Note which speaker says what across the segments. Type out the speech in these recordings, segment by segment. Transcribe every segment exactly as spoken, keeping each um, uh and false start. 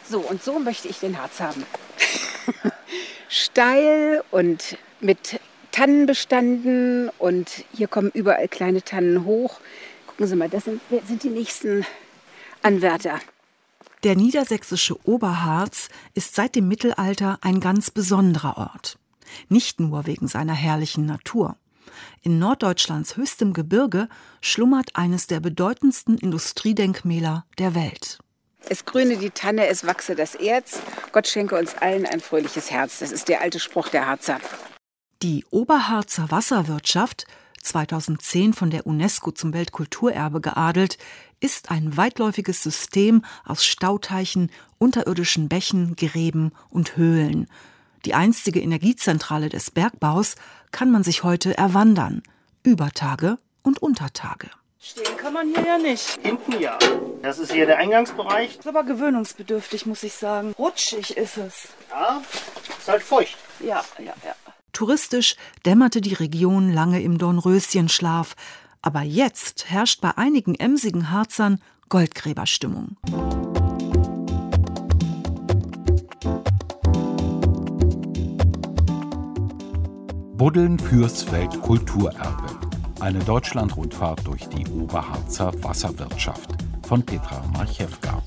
Speaker 1: So, und so möchte ich den Harz haben. Steil und mit Tannen bestanden und hier kommen überall kleine Tannen hoch. Gucken Sie mal, das sind, sind die nächsten Anwärter.
Speaker 2: Der niedersächsische Oberharz ist seit dem Mittelalter ein ganz besonderer Ort. Nicht nur wegen seiner herrlichen Natur. In Norddeutschlands höchstem Gebirge schlummert eines der bedeutendsten Industriedenkmäler der Welt.
Speaker 1: Es grüne die Tanne, es wachse das Erz. Gott schenke uns allen ein fröhliches Herz. Das ist der alte Spruch der Harzer.
Speaker 2: Die Oberharzer Wasserwirtschaft, zweitausendzehn von der UNESCO zum Weltkulturerbe geadelt, ist ein weitläufiges System aus Stauteichen, unterirdischen Bächen, Gräben und Höhlen. Die einstige Energiezentrale des Bergbaus kann man sich heute erwandern, über Tage und Untertage.
Speaker 3: Stehen kann man hier ja nicht.
Speaker 4: Hinten ja. Das ist hier der Eingangsbereich.
Speaker 3: Ist aber gewöhnungsbedürftig, muss ich sagen. Rutschig ist es.
Speaker 4: Ja, ist halt feucht.
Speaker 3: Ja, ja, ja.
Speaker 2: Touristisch dämmerte die Region lange im Dornröschenschlaf. Aber jetzt herrscht bei einigen emsigen Harzern Goldgräberstimmung.
Speaker 5: Buddeln fürs Weltkulturerbe. Eine Deutschlandrundfahrt durch die Oberharzer Wasserwirtschaft von Petra Marchewka.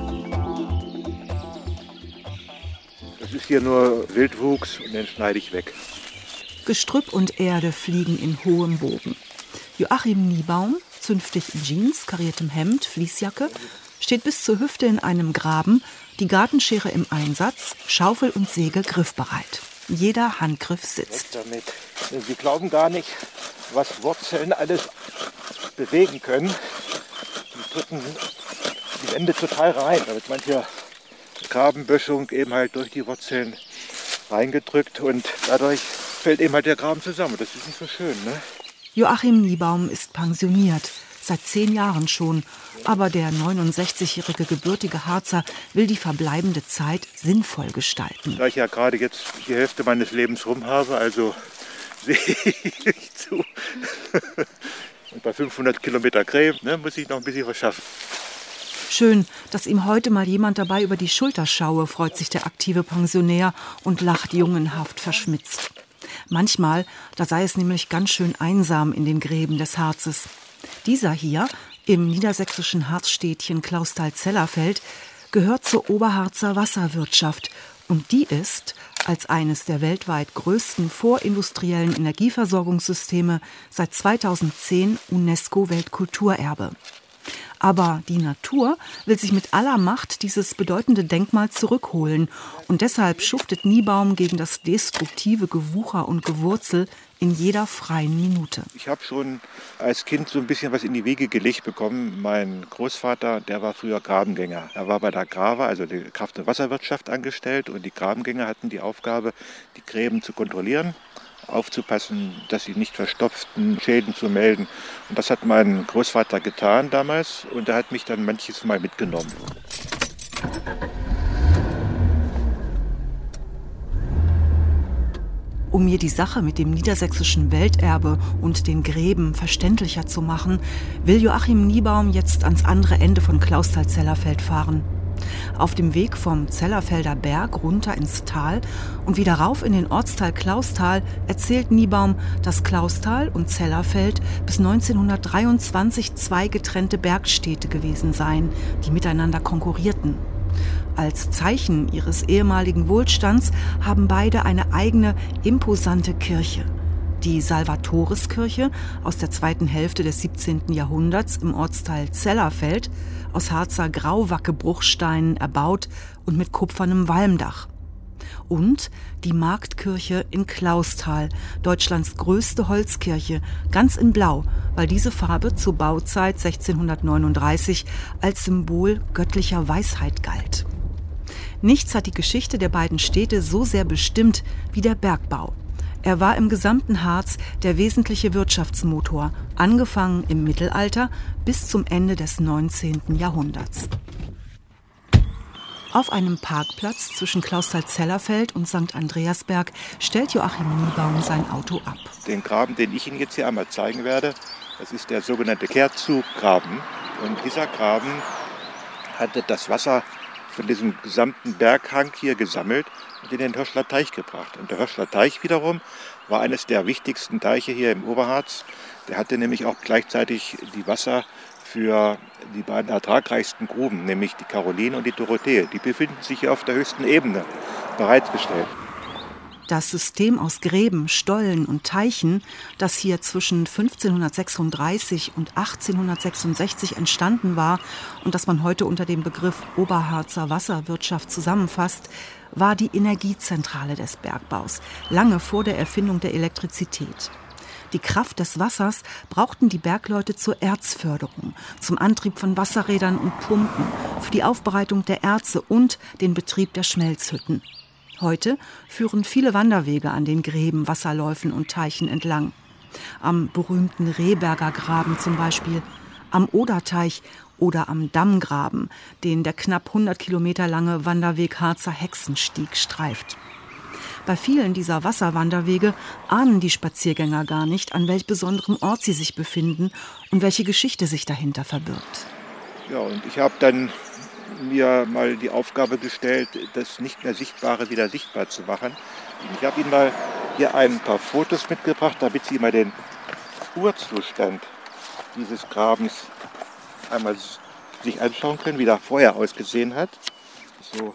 Speaker 6: Das ist hier nur Wildwuchs und den schneide ich weg.
Speaker 2: Gestrüpp und Erde fliegen in hohem Bogen. Joachim Niebaum, zünftig in Jeans, kariertem Hemd, Fließjacke, steht bis zur Hüfte in einem Graben, die Gartenschere im Einsatz, Schaufel und Säge griffbereit. Jeder Handgriff sitzt.
Speaker 6: Damit. Sie glauben gar nicht, was Wurzeln alles bewegen können. Die drücken die Wände total rein, damit manche Grabenböschung eben halt durch die Wurzeln reingedrückt und dadurch fällt eben halt der Graben zusammen. Das ist nicht so schön, ne?
Speaker 2: Joachim Niebaum ist pensioniert, seit zehn Jahren schon. Aber der neunundsechzigjährige gebürtige Harzer will die verbleibende Zeit sinnvoll gestalten.
Speaker 6: Da ich ja gerade jetzt die Hälfte meines Lebens rum habe, also sehe ich zu. Und bei fünfhundert Kilometer Gräben, ne, muss ich noch ein bisschen was schaffen.
Speaker 2: Schön, dass ihm heute mal jemand dabei über die Schulter schaue, freut sich der aktive Pensionär und lacht jungenhaft verschmitzt. Manchmal, da sei es nämlich ganz schön einsam in den Gräben des Harzes. Dieser hier, im niedersächsischen Harzstädtchen Clausthal-Zellerfeld, gehört zur Oberharzer Wasserwirtschaft. Und die ist, als eines der weltweit größten vorindustriellen Energieversorgungssysteme, seit zweitausendzehn UNESCO-Weltkulturerbe. Aber die Natur will sich mit aller Macht dieses bedeutende Denkmal zurückholen. Und deshalb schuftet Niebaum gegen das destruktive Gewucher und Gewurzel in jeder freien Minute.
Speaker 6: Ich habe schon als Kind so ein bisschen was in die Wege gelegt bekommen. Mein Großvater, der war früher Grabengänger. Er war bei der Grava, also der Kraft- und Wasserwirtschaft, angestellt. Und die Grabengänger hatten die Aufgabe, die Gräben zu kontrollieren, aufzupassen, dass sie nicht verstopften, Schäden zu melden. Und das hat mein Großvater getan damals und er hat mich dann manches Mal mitgenommen.
Speaker 2: Um mir die Sache mit dem niedersächsischen Welterbe und den Gräben verständlicher zu machen, will Joachim Niebaum jetzt ans andere Ende von Clausthal-Zellerfeld fahren. Auf dem Weg vom Zellerfelder Berg runter ins Tal und wieder rauf in den Ortsteil Clausthal erzählt Niebaum, dass Clausthal und Zellerfeld bis neunzehnhundertdreiundzwanzig zwei getrennte Bergstädte gewesen seien, die miteinander konkurrierten. Als Zeichen ihres ehemaligen Wohlstands haben beide eine eigene, imposante Kirche. Die Salvatoriskirche aus der zweiten Hälfte des siebzehnten Jahrhunderts im Ortsteil Zellerfeld, aus Harzer Grauwacke-Bruchsteinen erbaut und mit kupfernem Walmdach. Und die Marktkirche in Clausthal, Deutschlands größte Holzkirche, ganz in Blau, weil diese Farbe zur Bauzeit sechzehnhundertneununddreißig als Symbol göttlicher Weisheit galt. Nichts hat die Geschichte der beiden Städte so sehr bestimmt wie der Bergbau. Er war im gesamten Harz der wesentliche Wirtschaftsmotor, angefangen im Mittelalter bis zum Ende des neunzehnten Jahrhunderts. Auf einem Parkplatz zwischen Clausthal-Zellerfeld und Sankt Andreasberg stellt Joachim Niebaum sein Auto ab.
Speaker 6: Den Graben, den ich Ihnen jetzt hier einmal zeigen werde, das ist der sogenannte Kehrzuggraben. Und dieser Graben hatte das Wasser von diesem gesamten Berghang hier gesammelt und in den Hirschler Teich gebracht. Und der Hirschler Teich wiederum war eines der wichtigsten Teiche hier im Oberharz. Der hatte nämlich auch gleichzeitig die Wasser für die beiden ertragreichsten Gruben, nämlich die Caroline und die Dorothee. Die befinden sich hier auf der höchsten Ebene bereitgestellt.
Speaker 2: Das System aus Gräben, Stollen und Teichen, das hier zwischen fünfzehnhundertsechsunddreißig und achtzehnhundertsechsundsechzig entstanden war und das man heute unter dem Begriff Oberharzer Wasserwirtschaft zusammenfasst, war die Energiezentrale des Bergbaus, lange vor der Erfindung der Elektrizität. Die Kraft des Wassers brauchten die Bergleute zur Erzförderung, zum Antrieb von Wasserrädern und Pumpen, für die Aufbereitung der Erze und den Betrieb der Schmelzhütten. Heute führen viele Wanderwege an den Gräben, Wasserläufen und Teichen entlang. Am berühmten Rehberger Graben zum Beispiel, am Oderteich oder am Dammgraben, den der knapp hundert Kilometer lange Wanderweg Harzer Hexenstieg streift. Bei vielen dieser Wasserwanderwege ahnen die Spaziergänger gar nicht, an welch besonderem Ort sie sich befinden und welche Geschichte sich dahinter verbirgt.
Speaker 6: Ja, und ich habe dann mir mal die Aufgabe gestellt, das nicht mehr Sichtbare wieder sichtbar zu machen. Ich habe Ihnen mal hier ein paar Fotos mitgebracht, damit Sie mal den Urzustand dieses Grabens einmal sich anschauen können, wie der vorher ausgesehen hat. So.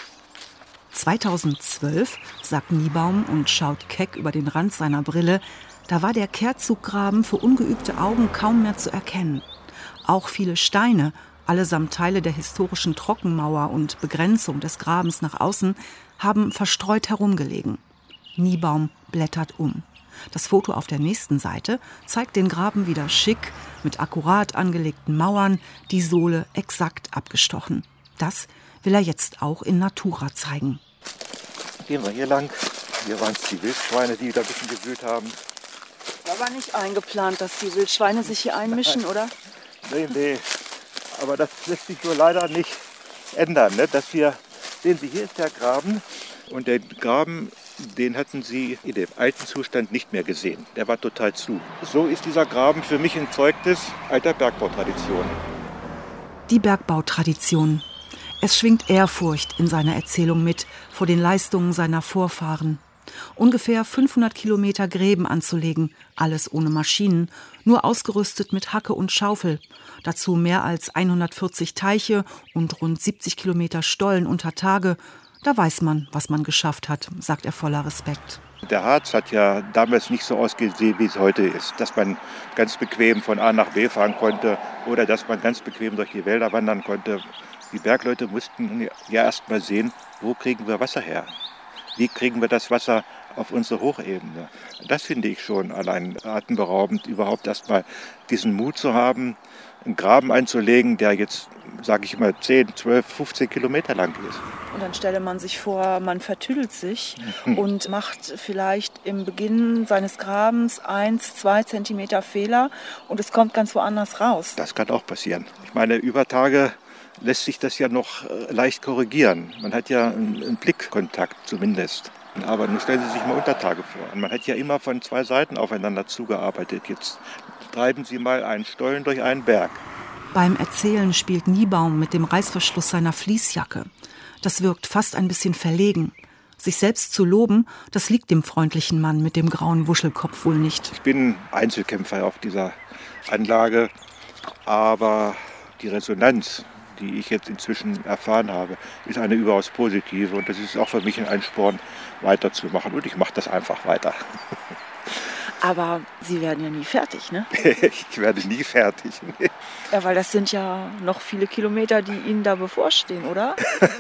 Speaker 2: zweitausendzwölf, sagt Niebaum und schaut keck über den Rand seiner Brille, da war der Kehrzuggraben für ungeübte Augen kaum mehr zu erkennen. Auch viele Steine, allesamt Teile der historischen Trockenmauer und Begrenzung des Grabens nach außen, haben verstreut herumgelegen. Niebaum blättert um. Das Foto auf der nächsten Seite zeigt den Graben wieder schick, mit akkurat angelegten Mauern, die Sohle exakt abgestochen. Das will er jetzt auch in Natura zeigen.
Speaker 6: Gehen wir hier lang. Hier waren es die Wildschweine, die da ein bisschen gewühlt haben.
Speaker 3: War aber nicht eingeplant, dass die Wildschweine sich hier einmischen, oder?
Speaker 6: Nee, nee. Aber das lässt sich nur leider nicht ändern. Ne? Dass wir, sehen Sie, hier ist der Graben. Und der Graben, den hatten Sie in dem alten Zustand nicht mehr gesehen. Der war total zu. So ist dieser Graben für mich ein Zeugnis alter Bergbautradition.
Speaker 2: Die Bergbautradition. Es schwingt Ehrfurcht in seiner Erzählung mit vor den Leistungen seiner Vorfahren. Ungefähr fünfhundert Kilometer Gräben anzulegen, alles ohne Maschinen, nur ausgerüstet mit Hacke und Schaufel. Dazu mehr als hundertvierzig Teiche und rund siebzig Kilometer Stollen unter Tage. Da weiß man, was man geschafft hat, sagt er voller Respekt.
Speaker 6: Der Harz hat ja damals nicht so ausgesehen, wie es heute ist. Dass man ganz bequem von A nach B fahren konnte oder dass man ganz bequem durch die Wälder wandern konnte. Die Bergleute mussten ja erst mal sehen, wo kriegen wir Wasser her? Wie kriegen wir das Wasser auf unsere Hochebene? Das finde ich schon allein atemberaubend, überhaupt erst mal diesen Mut zu haben, einen Graben einzulegen, der jetzt, sage ich mal, zehn, zwölf, fünfzehn Kilometer lang ist.
Speaker 3: Und dann stelle man sich vor, man vertüdelt sich und macht vielleicht im Beginn seines Grabens eins, zwei Zentimeter Fehler und es kommt ganz woanders raus.
Speaker 6: Das kann auch passieren. Ich meine, über Tage lässt sich das ja noch leicht korrigieren. Man hat ja einen Blickkontakt zumindest. Aber nun stellen Sie sich mal Untertage vor. Man hat ja immer von zwei Seiten aufeinander zugearbeitet. Jetzt treiben Sie mal einen Stollen durch einen Berg.
Speaker 2: Beim Erzählen spielt Niebaum mit dem Reißverschluss seiner Fließjacke. Das wirkt fast ein bisschen verlegen. Sich selbst zu loben, das liegt dem freundlichen Mann mit dem grauen Wuschelkopf wohl nicht.
Speaker 6: Ich bin Einzelkämpfer auf dieser Anlage, aber die Resonanz, die ich jetzt inzwischen erfahren habe, ist eine überaus positive. Und das ist auch für mich ein Ansporn, weiterzumachen. Und ich mache das einfach weiter.
Speaker 3: Aber Sie werden ja nie fertig, ne?
Speaker 6: Ich werde nie fertig.
Speaker 3: Ja, weil das sind ja noch viele Kilometer, die Ihnen da bevorstehen, oder?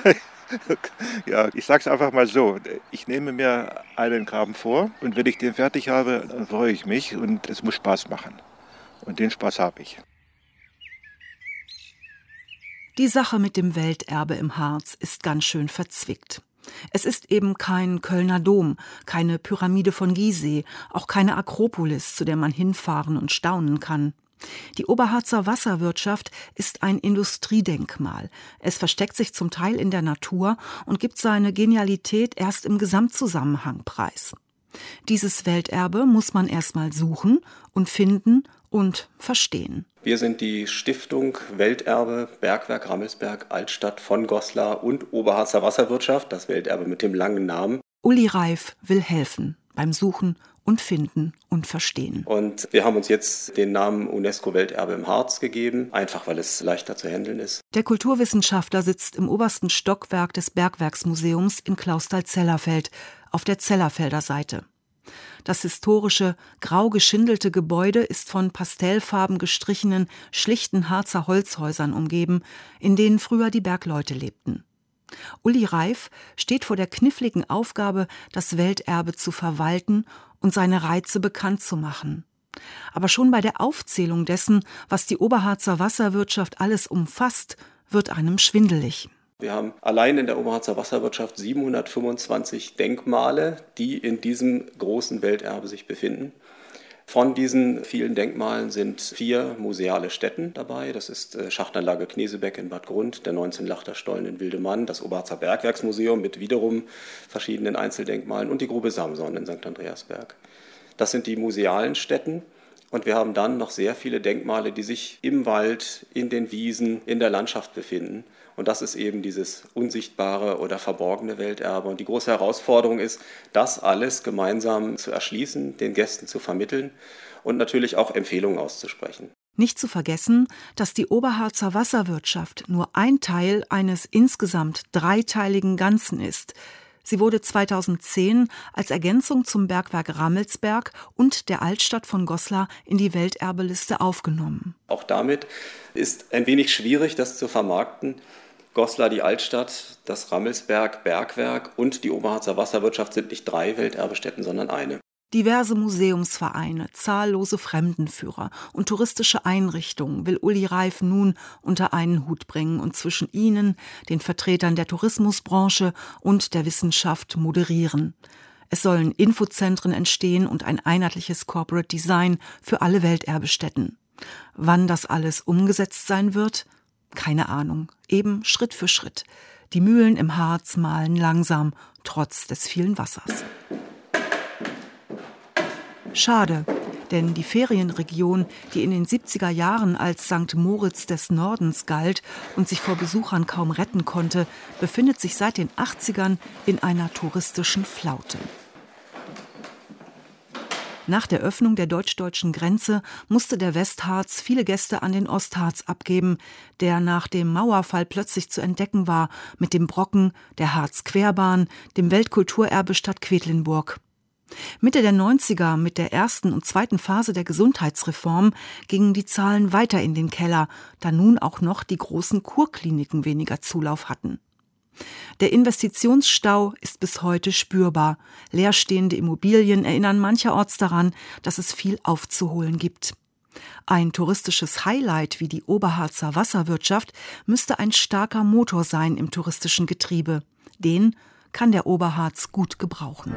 Speaker 6: Ja, ich sage es einfach mal so. Ich nehme mir einen Graben vor und wenn ich den fertig habe, dann freue ich mich und es muss Spaß machen. Und den Spaß habe ich.
Speaker 2: Die Sache mit dem Welterbe im Harz ist ganz schön verzwickt. Es ist eben kein Kölner Dom, keine Pyramide von Gizeh, auch keine Akropolis, zu der man hinfahren und staunen kann. Die Oberharzer Wasserwirtschaft ist ein Industriedenkmal. Es versteckt sich zum Teil in der Natur und gibt seine Genialität erst im Gesamtzusammenhang preis. Dieses Welterbe muss man erst mal suchen und finden und verstehen.
Speaker 7: Wir sind die Stiftung Welterbe Bergwerk Rammelsberg Altstadt von Goslar und Oberharzer Wasserwirtschaft, das Welterbe mit dem langen Namen.
Speaker 2: Uli Reif will helfen beim Suchen und Finden und Verstehen.
Speaker 7: Und wir haben uns jetzt den Namen UNESCO-Welterbe im Harz gegeben, einfach weil es leichter zu handeln ist.
Speaker 2: Der Kulturwissenschaftler sitzt im obersten Stockwerk des Bergwerksmuseums in Clausthal-Zellerfeld auf der Zellerfelder Seite. Das historische, grau geschindelte Gebäude ist von pastellfarben gestrichenen, schlichten Harzer Holzhäusern umgeben, in denen früher die Bergleute lebten. Uli Reif steht vor der kniffligen Aufgabe, das Welterbe zu verwalten und seine Reize bekannt zu machen. Aber schon bei der Aufzählung dessen, was die Oberharzer Wasserwirtschaft alles umfasst, wird einem schwindelig.
Speaker 7: Wir haben allein in der Oberharzer Wasserwirtschaft siebenhundertfünfundzwanzig Denkmale, die in diesem großen Welterbe sich befinden. Von diesen vielen Denkmalen sind vier museale Stätten dabei. Das ist Schachtanlage Knesebeck in Bad Grund, der neunzehn-Lachter-Stollen in Wildemann, das Oberharzer Bergwerksmuseum mit wiederum verschiedenen Einzeldenkmalen und die Grube Samson in Sankt Andreasberg. Das sind die musealen Stätten. Und wir haben dann noch sehr viele Denkmale, die sich im Wald, in den Wiesen, in der Landschaft befinden. Und das ist eben dieses unsichtbare oder verborgene Welterbe. Und die große Herausforderung ist, das alles gemeinsam zu erschließen, den Gästen zu vermitteln und natürlich auch Empfehlungen auszusprechen.
Speaker 2: Nicht zu vergessen, dass die Oberharzer Wasserwirtschaft nur ein Teil eines insgesamt dreiteiligen Ganzen ist. Sie wurde zweitausendzehn als Ergänzung zum Bergwerk Rammelsberg und der Altstadt von Goslar in die Welterbeliste aufgenommen.
Speaker 7: Auch damit ist ein wenig schwierig, das zu vermarkten. Goslar, die Altstadt, das Rammelsberg Bergwerk und die Oberharzer Wasserwirtschaft sind nicht drei Welterbestätten, sondern eine.
Speaker 2: Diverse Museumsvereine, zahllose Fremdenführer und touristische Einrichtungen will Uli Reif nun unter einen Hut bringen und zwischen ihnen, den Vertretern der Tourismusbranche und der Wissenschaft moderieren. Es sollen Infozentren entstehen und ein einheitliches Corporate Design für alle Welterbestätten. Wann das alles umgesetzt sein wird? Keine Ahnung, eben Schritt für Schritt. Die Mühlen im Harz mahlen langsam, trotz des vielen Wassers. Schade, denn die Ferienregion, die in den siebziger Jahren als Sankt Moritz des Nordens galt und sich vor Besuchern kaum retten konnte, befindet sich seit den achtzigern in einer touristischen Flaute. Nach der Öffnung der deutsch-deutschen Grenze musste der Westharz viele Gäste an den Ostharz abgeben, der nach dem Mauerfall plötzlich zu entdecken war mit dem Brocken, der Harz-Querbahn, dem Weltkulturerbe Stadt Quedlinburg. Mitte der neunziger, mit der ersten und zweiten Phase der Gesundheitsreform, gingen die Zahlen weiter in den Keller, da nun auch noch die großen Kurkliniken weniger Zulauf hatten. Der Investitionsstau ist bis heute spürbar. Leerstehende Immobilien erinnern mancherorts daran, dass es viel aufzuholen gibt. Ein touristisches Highlight wie die Oberharzer Wasserwirtschaft müsste ein starker Motor sein im touristischen Getriebe. Den kann der Oberharz gut gebrauchen.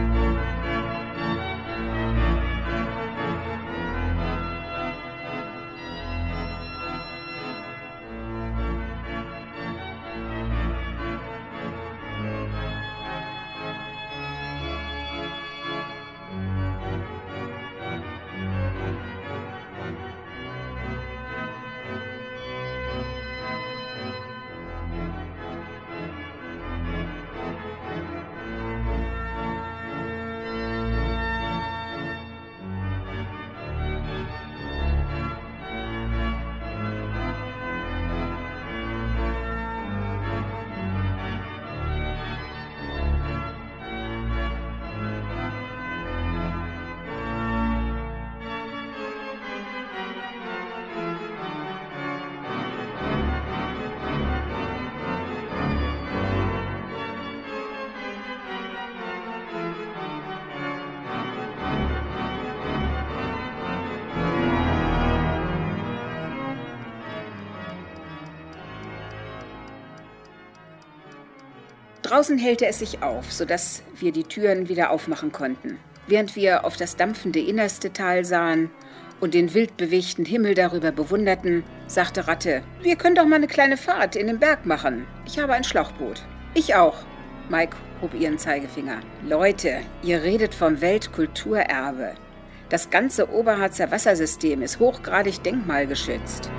Speaker 1: Draußen hellte es sich auf, sodass wir die Türen wieder aufmachen konnten. Während wir auf das dampfende innerste Tal sahen und den wild bewegten Himmel darüber bewunderten, sagte Ratte, wir können doch mal eine kleine Fahrt in den Berg machen. Ich habe ein Schlauchboot. Ich auch. Mike hob ihren Zeigefinger. Leute, ihr redet vom Weltkulturerbe. Das ganze Oberharzer Wassersystem ist hochgradig denkmalgeschützt.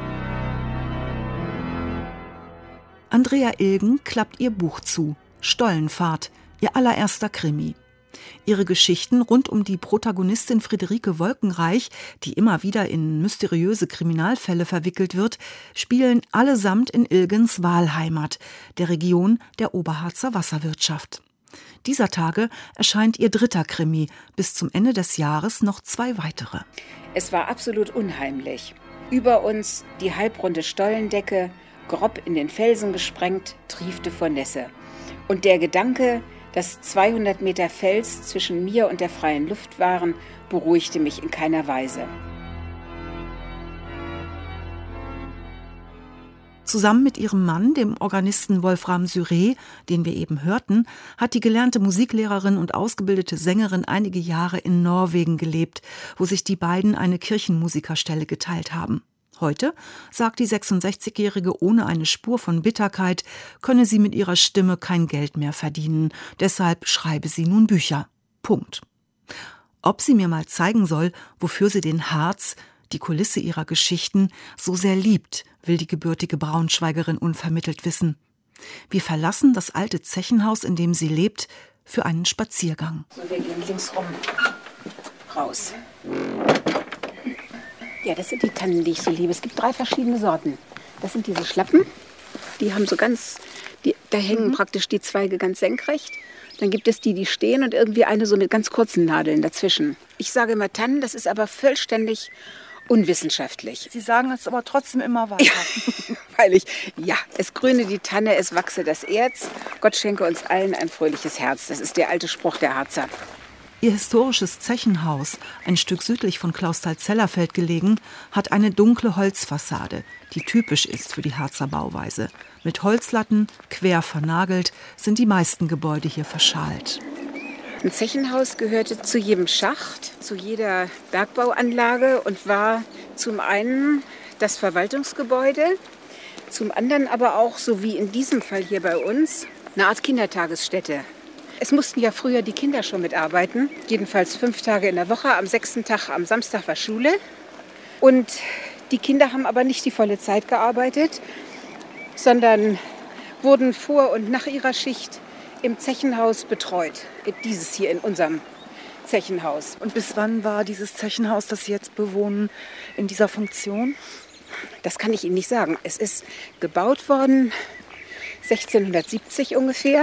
Speaker 2: Andrea Ilgen klappt ihr Buch zu. Stollenfahrt, ihr allererster Krimi. Ihre Geschichten rund um die Protagonistin Friederike Wolkenreich, die immer wieder in mysteriöse Kriminalfälle verwickelt wird, spielen allesamt in Ilgens Wahlheimat, der Region der Oberharzer Wasserwirtschaft. Dieser Tage erscheint ihr dritter Krimi, bis zum Ende des Jahres noch zwei weitere.
Speaker 1: Es war absolut unheimlich. Über uns die halbrunde Stollendecke, grob in den Felsen gesprengt, triefte vor Nässe. Und der Gedanke, dass zweihundert Meter Fels zwischen mir und der freien Luft waren, beruhigte mich in keiner Weise.
Speaker 2: Zusammen mit ihrem Mann, dem Organisten Wolfram Syré, den wir eben hörten, hat die gelernte Musiklehrerin und ausgebildete Sängerin einige Jahre in Norwegen gelebt, wo sich die beiden eine Kirchenmusikerstelle geteilt haben. Heute sagt die sechsundsechzigjährige ohne eine Spur von Bitterkeit, könne sie mit ihrer Stimme kein Geld mehr verdienen. Deshalb schreibe sie nun Bücher. Punkt. Ob sie mir mal zeigen soll, wofür sie den Harz, die Kulisse ihrer Geschichten, so sehr liebt, will die gebürtige Braunschweigerin unvermittelt wissen. Wir verlassen das alte Zechenhaus, in dem sie lebt, für einen Spaziergang.
Speaker 1: So, wir gehen links rum raus. Ja, das sind die Tannen, die ich so liebe. Es gibt drei verschiedene Sorten. Das sind diese Schlappen. Die haben so ganz, die, da hängen mhm. praktisch die Zweige ganz senkrecht. Dann gibt es die, die stehen und irgendwie eine so mit ganz kurzen Nadeln dazwischen. Ich sage immer Tannen, das ist aber vollständig unwissenschaftlich.
Speaker 3: Sie sagen es aber trotzdem immer weiter.
Speaker 1: Ja, weil ich, ja, es grüne die Tanne, es wachse das Erz. Gott schenke uns allen ein fröhliches Herz. Das ist der alte Spruch der Harzer.
Speaker 2: Ihr historisches Zechenhaus, ein Stück südlich von Clausthal-Zellerfeld gelegen, hat eine dunkle Holzfassade, die typisch ist für die Harzer Bauweise. Mit Holzlatten, quer vernagelt, sind die meisten Gebäude hier verschalt.
Speaker 1: Ein Zechenhaus gehörte zu jedem Schacht, zu jeder Bergbauanlage und war zum einen das Verwaltungsgebäude, zum anderen aber auch, so wie in diesem Fall hier bei uns, eine Art Kindertagesstätte. Es mussten ja früher die Kinder schon mitarbeiten, jedenfalls fünf Tage in der Woche, am sechsten Tag, am Samstag war Schule. Und die Kinder haben aber nicht die volle Zeit gearbeitet, sondern wurden vor und nach ihrer Schicht im Zechenhaus betreut. Dieses hier in unserem Zechenhaus.
Speaker 3: Und bis wann war dieses Zechenhaus, das Sie jetzt bewohnen, in dieser Funktion?
Speaker 1: Das kann ich Ihnen nicht sagen. Es ist gebaut worden sechzehnhundertsiebzig ungefähr.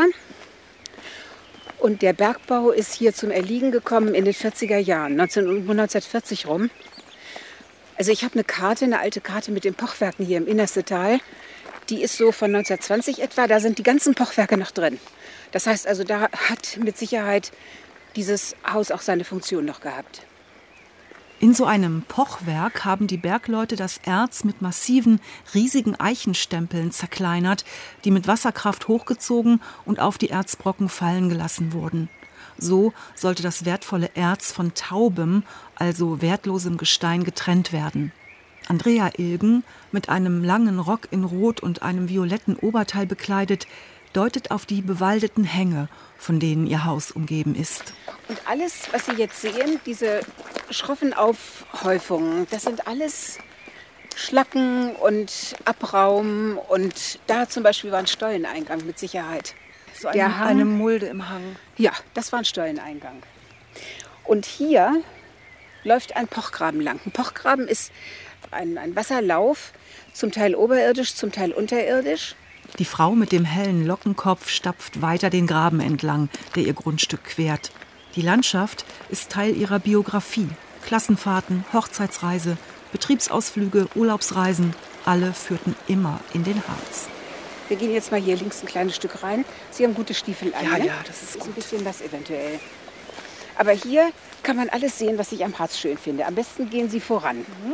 Speaker 1: Und der Bergbau ist hier zum Erliegen gekommen in den vierziger Jahren, neunzehnhundertvierzig rum. Also ich habe eine Karte, eine alte Karte mit den Pochwerken hier im Innerstetal. Die ist so von neunzehnhundertzwanzig etwa, da sind die ganzen Pochwerke noch drin. Das heißt also, da hat mit Sicherheit dieses Haus auch seine Funktion noch gehabt.
Speaker 2: In so einem Pochwerk haben die Bergleute das Erz mit massiven, riesigen Eichenstempeln zerkleinert, die mit Wasserkraft hochgezogen und auf die Erzbrocken fallen gelassen wurden. So sollte das wertvolle Erz von taubem, also wertlosem Gestein getrennt werden. Andrea Ilgen, mit einem langen Rock in Rot und einem violetten Oberteil bekleidet, deutet auf die bewaldeten Hänge, von denen ihr Haus umgeben ist.
Speaker 1: Und alles, was Sie jetzt sehen, diese schroffen Aufhäufungen, das sind alles Schlacken und Abraum. Und da zum Beispiel war ein Stolleneingang mit Sicherheit.
Speaker 3: So eine,
Speaker 1: Der Hang,
Speaker 3: eine Mulde im Hang.
Speaker 1: Ja, das war ein Stolleneingang. Und hier läuft ein Pochgraben lang. Ein Pochgraben ist ein, ein Wasserlauf, zum Teil oberirdisch, zum Teil unterirdisch.
Speaker 2: Die Frau mit dem hellen Lockenkopf stapft weiter den Graben entlang, der ihr Grundstück quert. Die Landschaft ist Teil ihrer Biografie. Klassenfahrten, Hochzeitsreise, Betriebsausflüge, Urlaubsreisen, alle führten immer in den Harz.
Speaker 1: Wir gehen jetzt mal hier links ein kleines Stück rein. Sie haben gute Stiefel an.
Speaker 3: Ja,
Speaker 1: ne?
Speaker 3: ja, das ist,
Speaker 1: ist
Speaker 3: gut.
Speaker 1: ein bisschen was eventuell. Aber hier kann man alles sehen, was ich am Harz schön finde. Am besten gehen Sie voran. Mhm.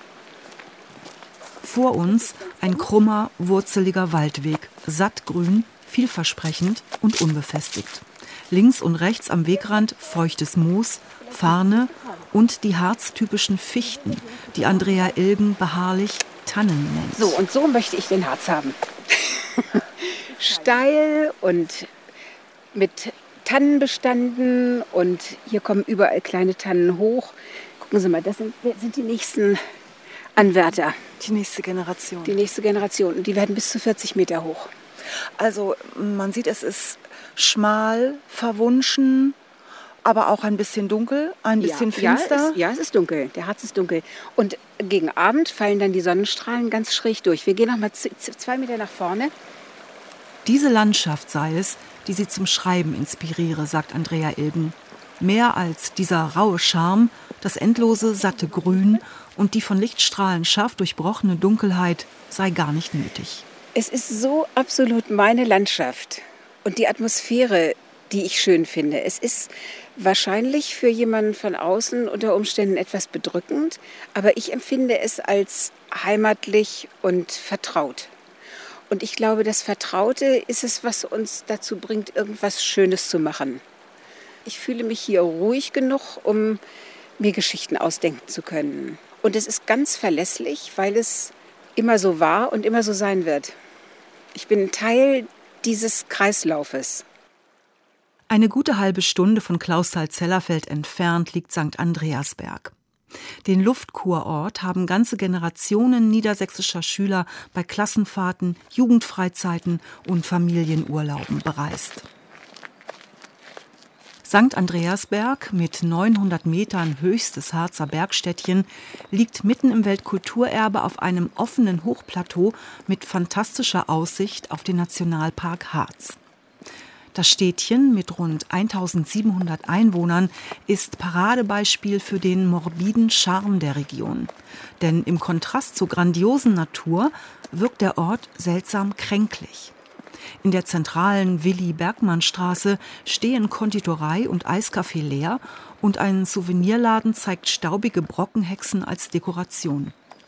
Speaker 2: Vor uns ein krummer, wurzeliger Waldweg, sattgrün, vielversprechend und unbefestigt. Links und rechts am Wegrand feuchtes Moos, Farne und die harztypischen Fichten, die Andrea Ilgen beharrlich Tannen nennt.
Speaker 1: So, und so möchte ich den Harz haben. Steil und mit Tannen bestanden und hier kommen überall kleine Tannen hoch. Gucken Gucken Sie mal, das sind, sind die nächsten Anwärter.
Speaker 3: Die nächste Generation.
Speaker 1: Die nächste Generation. Und die werden bis zu vierzig Meter hoch.
Speaker 3: Also man sieht, es ist schmal, verwunschen, aber auch ein bisschen dunkel, ein bisschen
Speaker 1: ja,
Speaker 3: finster.
Speaker 1: Ja es, ja, es ist dunkel. Der Harz ist dunkel. Und gegen Abend fallen dann die Sonnenstrahlen ganz schräg durch. Wir gehen noch mal zwei Meter nach vorne.
Speaker 2: Diese Landschaft sei es, die sie zum Schreiben inspiriere, sagt Andrea Ilgen. Mehr als dieser raue Charme, das endlose, satte Grün und die von Lichtstrahlen scharf durchbrochene Dunkelheit sei gar nicht nötig.
Speaker 1: Es ist so absolut meine Landschaft und die Atmosphäre, die ich schön finde. Es ist wahrscheinlich für jemanden von außen unter Umständen etwas bedrückend, aber ich empfinde es als heimatlich und vertraut. Und ich glaube, das Vertraute ist es, was uns dazu bringt, irgendwas Schönes zu machen. Ich fühle mich hier ruhig genug, um mir Geschichten ausdenken zu können. Und es ist ganz verlässlich, weil es immer so war und immer so sein wird. Ich bin Teil dieses Kreislaufes.
Speaker 2: Eine gute halbe Stunde von Clausthal-Zellerfeld entfernt liegt Sankt Andreasberg. Den Luftkurort haben ganze Generationen niedersächsischer Schüler bei Klassenfahrten, Jugendfreizeiten und Familienurlauben bereist. Sankt Andreasberg, mit neunhundert Metern höchstes Harzer Bergstädtchen, liegt mitten im Weltkulturerbe auf einem offenen Hochplateau mit fantastischer Aussicht auf den Nationalpark Harz. Das Städtchen mit rund eintausendsiebenhundert Einwohnern ist Paradebeispiel für den morbiden Charme der Region. Denn im Kontrast zur grandiosen Natur wirkt der Ort seltsam kränklich. In der zentralen Willi-Bergmann-Straße stehen Konditorei und Eiscafé leer und ein Souvenirladen zeigt staubige Brockenhexen als Dekoration.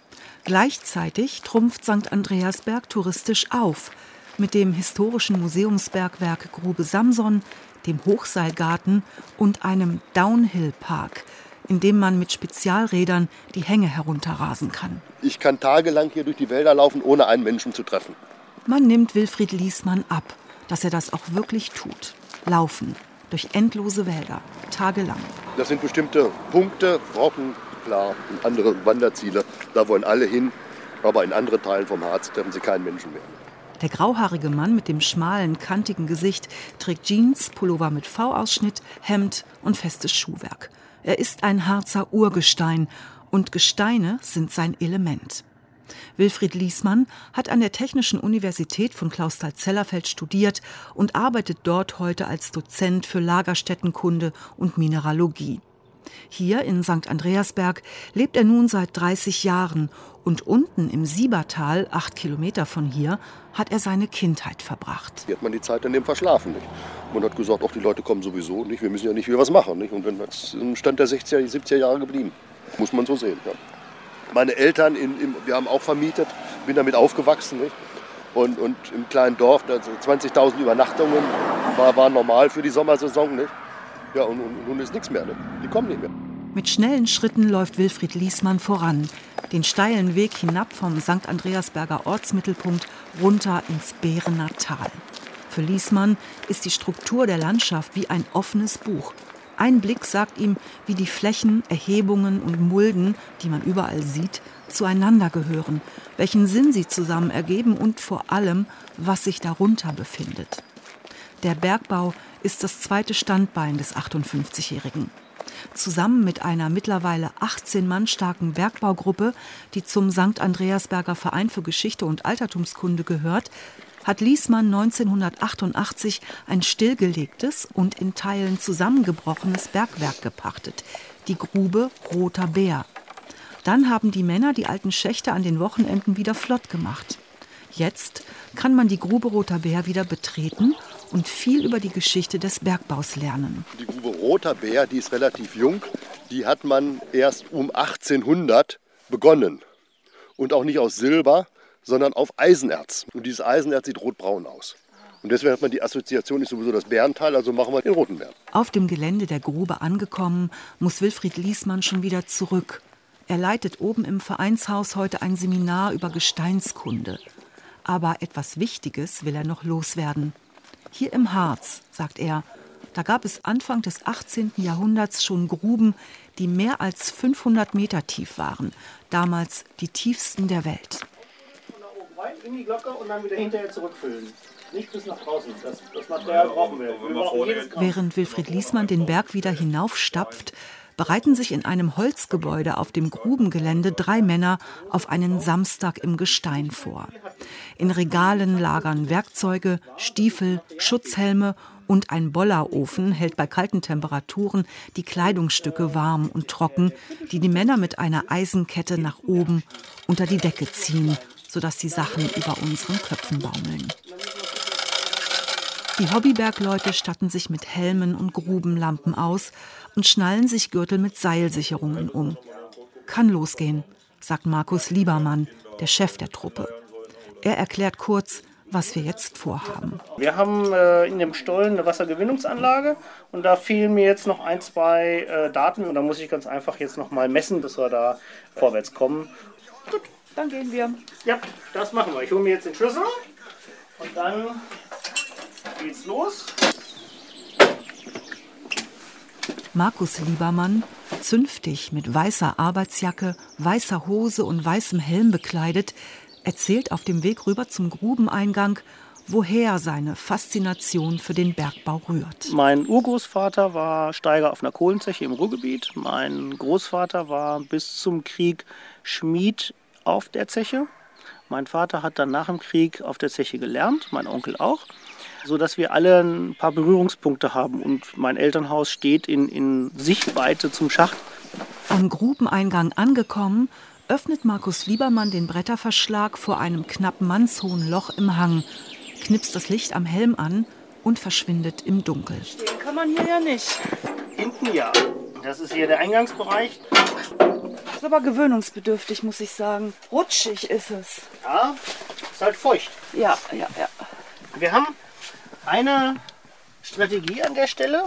Speaker 2: Gleichzeitig trumpft Sankt Andreasberg touristisch auf, mit dem historischen Museumsbergwerk Grube Samson, dem Hochseilgarten und einem Downhill-Park, in dem man mit Spezialrädern die Hänge herunterrasen kann.
Speaker 8: Ich kann tagelang hier durch die Wälder laufen, ohne einen Menschen zu treffen.
Speaker 2: Man nimmt Wilfried Liesmann ab, dass er das auch wirklich tut. Laufen durch endlose Wälder, tagelang.
Speaker 8: Das sind bestimmte Punkte, Brocken, klar, und andere Wanderziele. Da wollen alle hin, aber in anderen Teilen vom Harz treffen sie keinen Menschen mehr.
Speaker 2: Der grauhaarige Mann mit dem schmalen, kantigen Gesicht trägt Jeans, Pullover mit V-Ausschnitt, Hemd und festes Schuhwerk. Er ist ein Harzer Urgestein und Gesteine sind sein Element. Wilfried Liesmann hat an der Technischen Universität von Clausthal-Zellerfeld studiert und arbeitet dort heute als Dozent für Lagerstättenkunde und Mineralogie. Hier in Sankt Andreasberg lebt er nun seit dreißig Jahren und unten im Siebertal, acht Kilometer von hier, hat er seine Kindheit verbracht.
Speaker 8: Hier hat man die Zeit daneben verschlafen. Nicht? Man hat gesagt, auch die Leute kommen sowieso nicht, wir müssen ja nicht wieder was machen. Nicht? Und dann ist es im Stand der sechziger, siebziger Jahre geblieben. Muss man so sehen. Ja. Meine Eltern, in, in, wir haben auch vermietet, bin damit aufgewachsen. Nicht? Und, und im kleinen Dorf, also zwanzigtausend Übernachtungen, war, war normal für die Sommersaison. Nicht? Ja, und, und nun ist nichts mehr. Nicht? Die kommen nicht mehr.
Speaker 2: Mit schnellen Schritten läuft Wilfried Liesmann voran, den steilen Weg hinab vom Sankt Andreasberger Ortsmittelpunkt runter ins Berener Tal. Für Liesmann ist die Struktur der Landschaft wie ein offenes Buch. Ein Blick sagt ihm, wie die Flächen, Erhebungen und Mulden, die man überall sieht, zueinander gehören, welchen Sinn sie zusammen ergeben und vor allem, was sich darunter befindet. Der Bergbau ist das zweite Standbein des achtundfünfzigjährigen. Zusammen mit einer mittlerweile achtzehn Mann starken Bergbaugruppe, die zum Sankt Andreasberger Verein für Geschichte und Altertumskunde gehört, hat Liesmann neunzehnhundertachtundachtzig ein stillgelegtes und in Teilen zusammengebrochenes Bergwerk gepachtet, die Grube Roter Bär. Dann haben die Männer die alten Schächte an den Wochenenden wieder flott gemacht. Jetzt kann man die Grube Roter Bär wieder betreten und viel über die Geschichte des Bergbaus lernen.
Speaker 8: Die Grube Roter Bär, die ist relativ jung, die hat man erst um achtzehnhundert begonnen. Und auch nicht aus Silber, sondern auf Eisenerz. Und dieses Eisenerz sieht rotbraun aus. Und deswegen hat man die Assoziation, ist sowieso das Bärental, also machen wir den roten Bären.
Speaker 2: Auf dem Gelände der Grube angekommen, muss Wilfried Liesmann schon wieder zurück. Er leitet oben im Vereinshaus heute ein Seminar über Gesteinskunde. Aber etwas Wichtiges will er noch loswerden. Hier im Harz, sagt er, Da gab es Anfang des achtzehnten Jahrhunderts schon Gruben, die mehr als fünfhundert Meter tief waren. Damals die tiefsten der Welt.
Speaker 4: Von da oben rein in die Glocke und dann wieder hinterher zurückfüllen. Nicht bis nach draußen. Das, das Material brauchen wir. wir brauchen jedes Gramm.
Speaker 2: Während Wilfried Liesmann den Berg wieder hinaufstapft, bereiten sich in einem Holzgebäude auf dem Grubengelände drei Männer auf einen Samstag im Gestein vor. In Regalen lagern Werkzeuge, Stiefel, Schutzhelme und ein Bollerofen hält bei kalten Temperaturen die Kleidungsstücke warm und trocken, die die Männer mit einer Eisenkette nach oben unter die Decke ziehen, sodass die Sachen über unseren Köpfen baumeln. Die Hobbybergleute statten sich mit Helmen und Grubenlampen aus und schnallen sich Gürtel mit Seilsicherungen um. Kann losgehen, sagt Markus Liebermann, der Chef der Truppe. Er erklärt kurz, was wir jetzt vorhaben.
Speaker 4: Wir haben äh, in dem Stollen eine Wassergewinnungsanlage und da fehlen mir jetzt noch ein, zwei äh, Daten und da muss ich ganz einfach jetzt noch mal messen, dass wir da vorwärts kommen.
Speaker 3: Gut, dann gehen wir.
Speaker 4: Ja, das machen wir. Ich hole mir jetzt den Schlüssel und dann geht's los.
Speaker 2: Markus Liebermann, zünftig mit weißer Arbeitsjacke, weißer Hose und weißem Helm bekleidet, erzählt auf dem Weg rüber zum Grubeneingang, woher seine Faszination für den Bergbau rührt.
Speaker 4: Mein Urgroßvater war Steiger auf einer Kohlenzeche im Ruhrgebiet. Mein Großvater war bis zum Krieg Schmied auf der Zeche. Mein Vater hat dann nach dem Krieg auf der Zeche gelernt, mein Onkel auch, sodass wir alle ein paar Berührungspunkte haben. Und mein Elternhaus steht in, in Sichtweite zum Schacht.
Speaker 2: Am Grubeneingang angekommen, öffnet Markus Liebermann den Bretterverschlag vor einem knapp mannshohen Loch im Hang, knipst das Licht am Helm an und verschwindet im Dunkel.
Speaker 3: Stehen kann man hier ja nicht.
Speaker 4: Hinten ja. Das ist hier der Eingangsbereich.
Speaker 3: Ist aber gewöhnungsbedürftig, muss ich sagen. Rutschig ist es.
Speaker 4: Ja, ist halt feucht.
Speaker 3: Ja, ja, ja.
Speaker 4: Wir haben eine Strategie an der Stelle.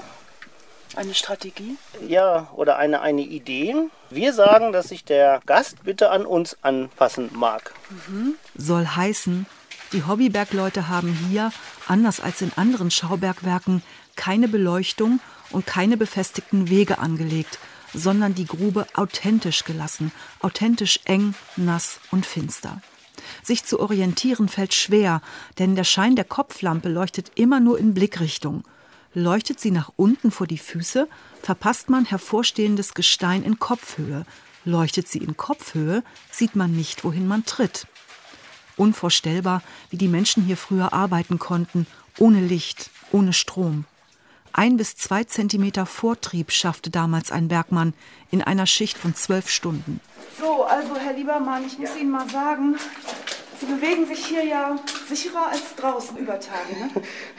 Speaker 3: Eine Strategie?
Speaker 4: Ja, oder eine, eine Idee. Wir sagen, dass sich der Gast bitte an uns anpassen mag.
Speaker 2: Mhm. Soll heißen, die Hobbybergleute haben hier, anders als in anderen Schaubergwerken, keine Beleuchtung und keine befestigten Wege angelegt, sondern die Grube authentisch gelassen, authentisch eng, nass und finster. Sich zu orientieren fällt schwer, denn der Schein der Kopflampe leuchtet immer nur in Blickrichtung. Leuchtet sie nach unten vor die Füße, verpasst man hervorstehendes Gestein in Kopfhöhe. Leuchtet sie in Kopfhöhe, sieht man nicht, wohin man tritt. Unvorstellbar, wie die Menschen hier früher arbeiten konnten, ohne Licht, ohne Strom. Ein bis zwei Zentimeter Vortrieb schaffte damals ein Bergmann in einer Schicht von zwölf Stunden.
Speaker 3: So, also Herr Liebermann, ich muss Ihnen mal sagen, Sie bewegen sich hier ja sicherer als draußen über Tage, ne?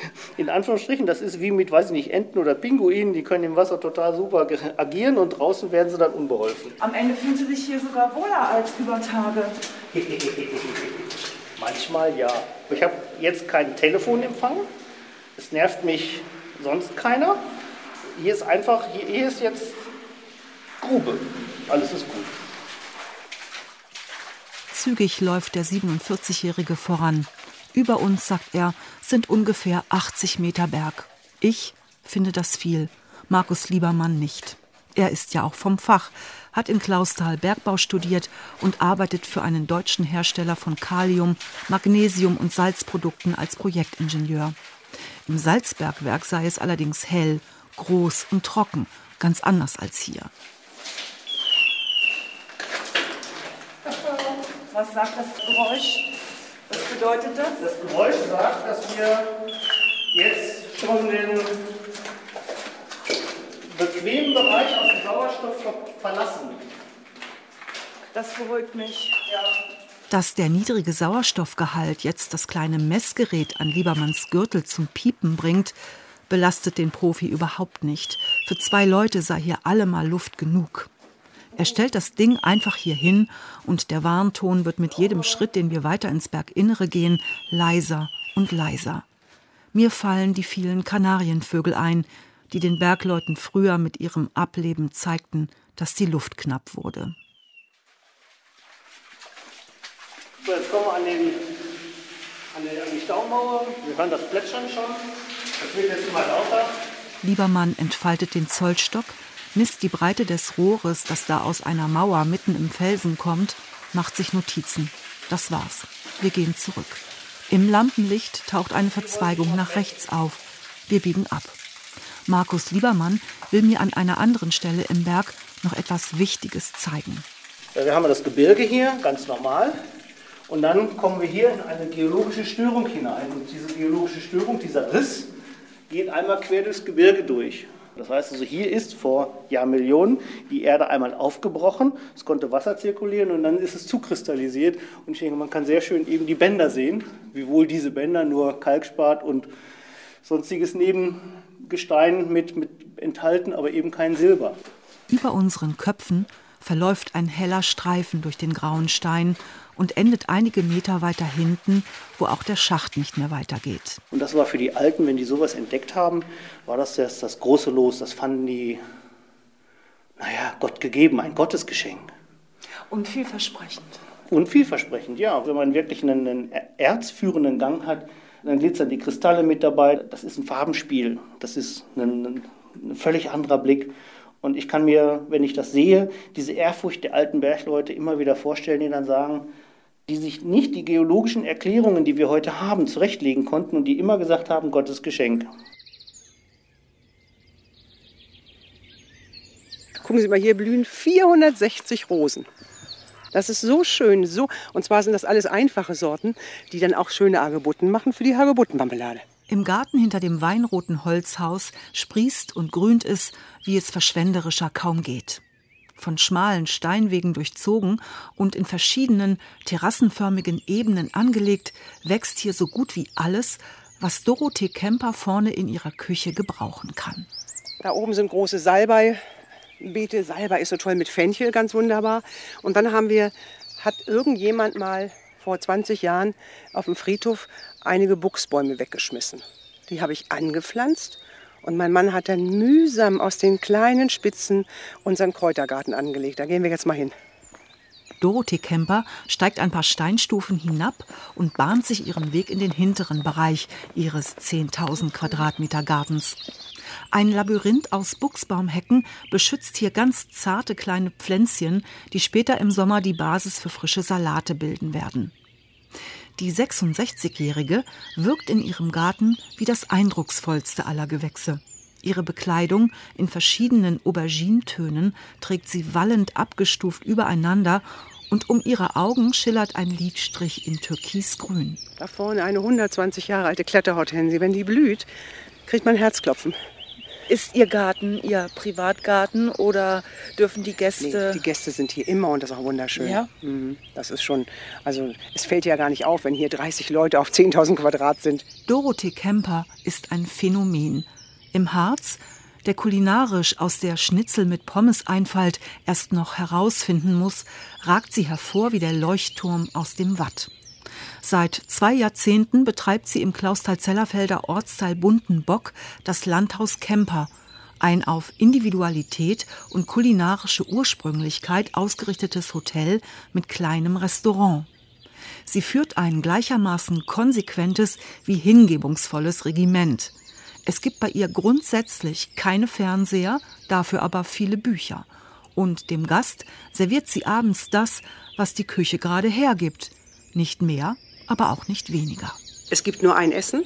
Speaker 4: In Anführungsstrichen, das ist wie mit, weiß ich nicht, Enten oder Pinguinen, die können im Wasser total super agieren und draußen werden sie dann unbeholfen.
Speaker 3: Am Ende fühlen Sie sich hier sogar wohler als über Tage.
Speaker 4: Manchmal ja. Ich habe jetzt keinen Telefonempfang. Es nervt mich sonst keiner. Hier ist einfach, hier, hier ist jetzt Grube. Alles ist gut.
Speaker 2: Zügig läuft der siebenundvierzigjährige voran. Über uns, sagt er, sind ungefähr achtzig Meter Berg. Ich finde das viel, Markus Liebermann nicht. Er ist ja auch vom Fach, hat in Clausthal Bergbau studiert und arbeitet für einen deutschen Hersteller von Kalium, Magnesium und Salzprodukten als Projektingenieur. Im Salzbergwerk sei es allerdings hell, groß und trocken, ganz anders als hier.
Speaker 3: Was sagt das Geräusch? Was bedeutet das?
Speaker 4: Das Geräusch sagt, dass wir jetzt schon den bequemen Bereich aus dem Sauerstoff verlassen.
Speaker 3: Das beruhigt mich.
Speaker 4: Ja.
Speaker 2: Dass der niedrige Sauerstoffgehalt jetzt das kleine Messgerät an Liebermanns Gürtel zum Piepen bringt, belastet den Profi überhaupt nicht. Für zwei Leute sei hier allemal Luft genug. Er stellt das Ding einfach hier hin und der Warnton wird mit jedem Schritt, den wir weiter ins Berginnere gehen, leiser und leiser. Mir fallen die vielen Kanarienvögel ein, die den Bergleuten früher mit ihrem Ableben zeigten, dass die Luft knapp wurde.
Speaker 4: So, jetzt kommen wir an, den, an, die, an die Staumauer. Wir hören das Plätschern schon. Das wird jetzt immer lauter.
Speaker 2: Liebermann entfaltet den Zollstock, misst die Breite des Rohres, das da aus einer Mauer mitten im Felsen kommt, macht sich Notizen. Das war's. Wir gehen zurück. Im Lampenlicht taucht eine Verzweigung nach rechts auf. Wir biegen ab. Markus Liebermann will mir an einer anderen Stelle im Berg noch etwas Wichtiges zeigen.
Speaker 4: Wir haben das Gebirge hier, ganz normal. Und dann kommen wir hier in eine geologische Störung hinein. Und diese geologische Störung, dieser Riss, geht einmal quer durchs Gebirge durch. Das heißt also, hier ist vor Jahrmillionen die Erde einmal aufgebrochen, es konnte Wasser zirkulieren und dann ist es zukristallisiert. Und ich denke, man kann sehr schön eben die Bänder sehen, wiewohl diese Bänder nur Kalkspat und sonstiges Nebengestein mit, mit enthalten, aber eben kein Silber.
Speaker 2: Über unseren Köpfen verläuft ein heller Streifen durch den grauen Stein und endet einige Meter weiter hinten, wo auch der Schacht nicht mehr weitergeht.
Speaker 4: Und das war für die Alten, wenn die sowas entdeckt haben, war das das, das große Los. Das fanden die, naja, Gott gegeben, ein Gottesgeschenk.
Speaker 3: Und vielversprechend.
Speaker 4: Und vielversprechend, ja. Wenn man wirklich einen, einen erzführenden Gang hat, dann glitzern die Kristalle mit dabei. Das ist ein Farbenspiel, das ist ein, ein völlig anderer Blick. Und ich kann mir, wenn ich das sehe, diese Ehrfurcht der alten Bergleute immer wieder vorstellen, die dann sagen, die sich nicht die geologischen Erklärungen, die wir heute haben, zurechtlegen konnten und die immer gesagt haben, Gottes Geschenk.
Speaker 9: Gucken Sie mal, hier blühen vierhundertsechzig Rosen. Das ist so schön, so, und zwar sind das alles einfache Sorten, die dann auch schöne Hagebutten machen für die Hagebuttenmarmelade.
Speaker 2: Im Garten hinter dem weinroten Holzhaus sprießt und grünt es, wie es verschwenderischer kaum geht. Von schmalen Steinwegen durchzogen und in verschiedenen terrassenförmigen Ebenen angelegt, wächst hier so gut wie alles, was Dorothee Kemper vorne in ihrer Küche gebrauchen kann.
Speaker 9: Da oben sind große Salbeibeete. Salbei ist so toll mit Fenchel, ganz wunderbar. Und dann haben wir, hat irgendjemand mal vor zwanzig Jahren auf dem Friedhof einige Buchsbäume weggeschmissen. Die habe ich angepflanzt. Und mein Mann hat dann mühsam aus den kleinen Spitzen unseren Kräutergarten angelegt. Da gehen wir jetzt mal hin.
Speaker 2: Dorothee Kemper steigt ein paar Steinstufen hinab und bahnt sich ihren Weg in den hinteren Bereich ihres zehntausend Quadratmeter Gartens. Ein Labyrinth aus Buchsbaumhecken beschützt hier ganz zarte kleine Pflänzchen, die später im Sommer die Basis für frische Salate bilden werden. Die sechsundsechzigjährige wirkt in ihrem Garten wie das eindrucksvollste aller Gewächse. Ihre Bekleidung in verschiedenen Auberginetönen trägt sie wallend abgestuft übereinander und um ihre Augen schillert ein Lidstrich in Türkisgrün.
Speaker 9: Da vorne eine hundertzwanzig Jahre alte Kletterhortensie. Wenn die blüht, kriegt man Herzklopfen.
Speaker 3: Ist Ihr Garten Ihr Privatgarten oder dürfen die Gäste...
Speaker 9: Nee, die Gäste sind hier immer und das ist auch wunderschön.
Speaker 3: Ja?
Speaker 9: Das ist schon, also es fällt ja gar nicht auf, wenn hier dreißig Leute auf zehntausend Quadrat sind.
Speaker 2: Dorothee Kemper ist ein Phänomen. Im Harz, der kulinarisch aus der Schnitzel mit Pommes-Einfalt erst noch herausfinden muss, ragt sie hervor wie der Leuchtturm aus dem Watt. Seit zwei Jahrzehnten betreibt sie im Clausthal-Zellerfelder Ortsteil Buntenbock das Landhaus Kemper, ein auf Individualität und kulinarische Ursprünglichkeit ausgerichtetes Hotel mit kleinem Restaurant. Sie führt ein gleichermaßen konsequentes wie hingebungsvolles Regiment. Es gibt bei ihr grundsätzlich keine Fernseher, dafür aber viele Bücher. Und dem Gast serviert sie abends das, was die Küche gerade hergibt. Nicht mehr, aber auch nicht weniger.
Speaker 9: Es gibt nur ein Essen,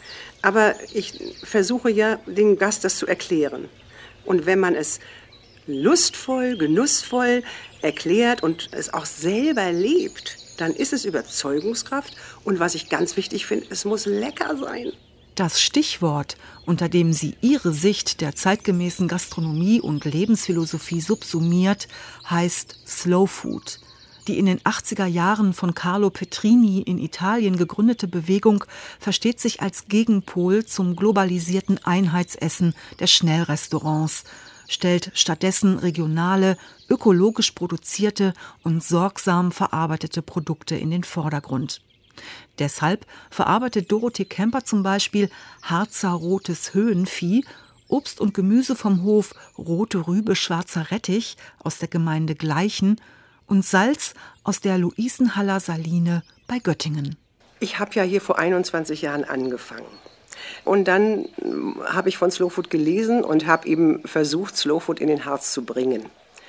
Speaker 9: aber ich versuche ja, dem Gast das zu erklären. Und wenn man es lustvoll, genussvoll erklärt und es auch selber lebt, dann ist es Überzeugungskraft. Und was ich ganz wichtig finde, es muss lecker sein.
Speaker 2: Das Stichwort, unter dem sie ihre Sicht der zeitgemäßen Gastronomie und Lebensphilosophie subsumiert, heißt Slow Food. Die in den achtziger Jahren von Carlo Petrini in Italien gegründete Bewegung versteht sich als Gegenpol zum globalisierten Einheitsessen der Schnellrestaurants, stellt stattdessen regionale, ökologisch produzierte und sorgsam verarbeitete Produkte in den Vordergrund. Deshalb verarbeitet Dorothee Kemper zum Beispiel Harzer rotes Höhenvieh, Obst und Gemüse vom Hof Rote Rübe Schwarzer Rettich aus der Gemeinde Gleichen und Salz aus der Luisenhaller Saline bei Göttingen.
Speaker 9: Ich habe ja hier vor einundzwanzig Jahren angefangen. Und dann habe ich von Slowfood gelesen und habe eben versucht, Slowfood in den Harz zu bringen.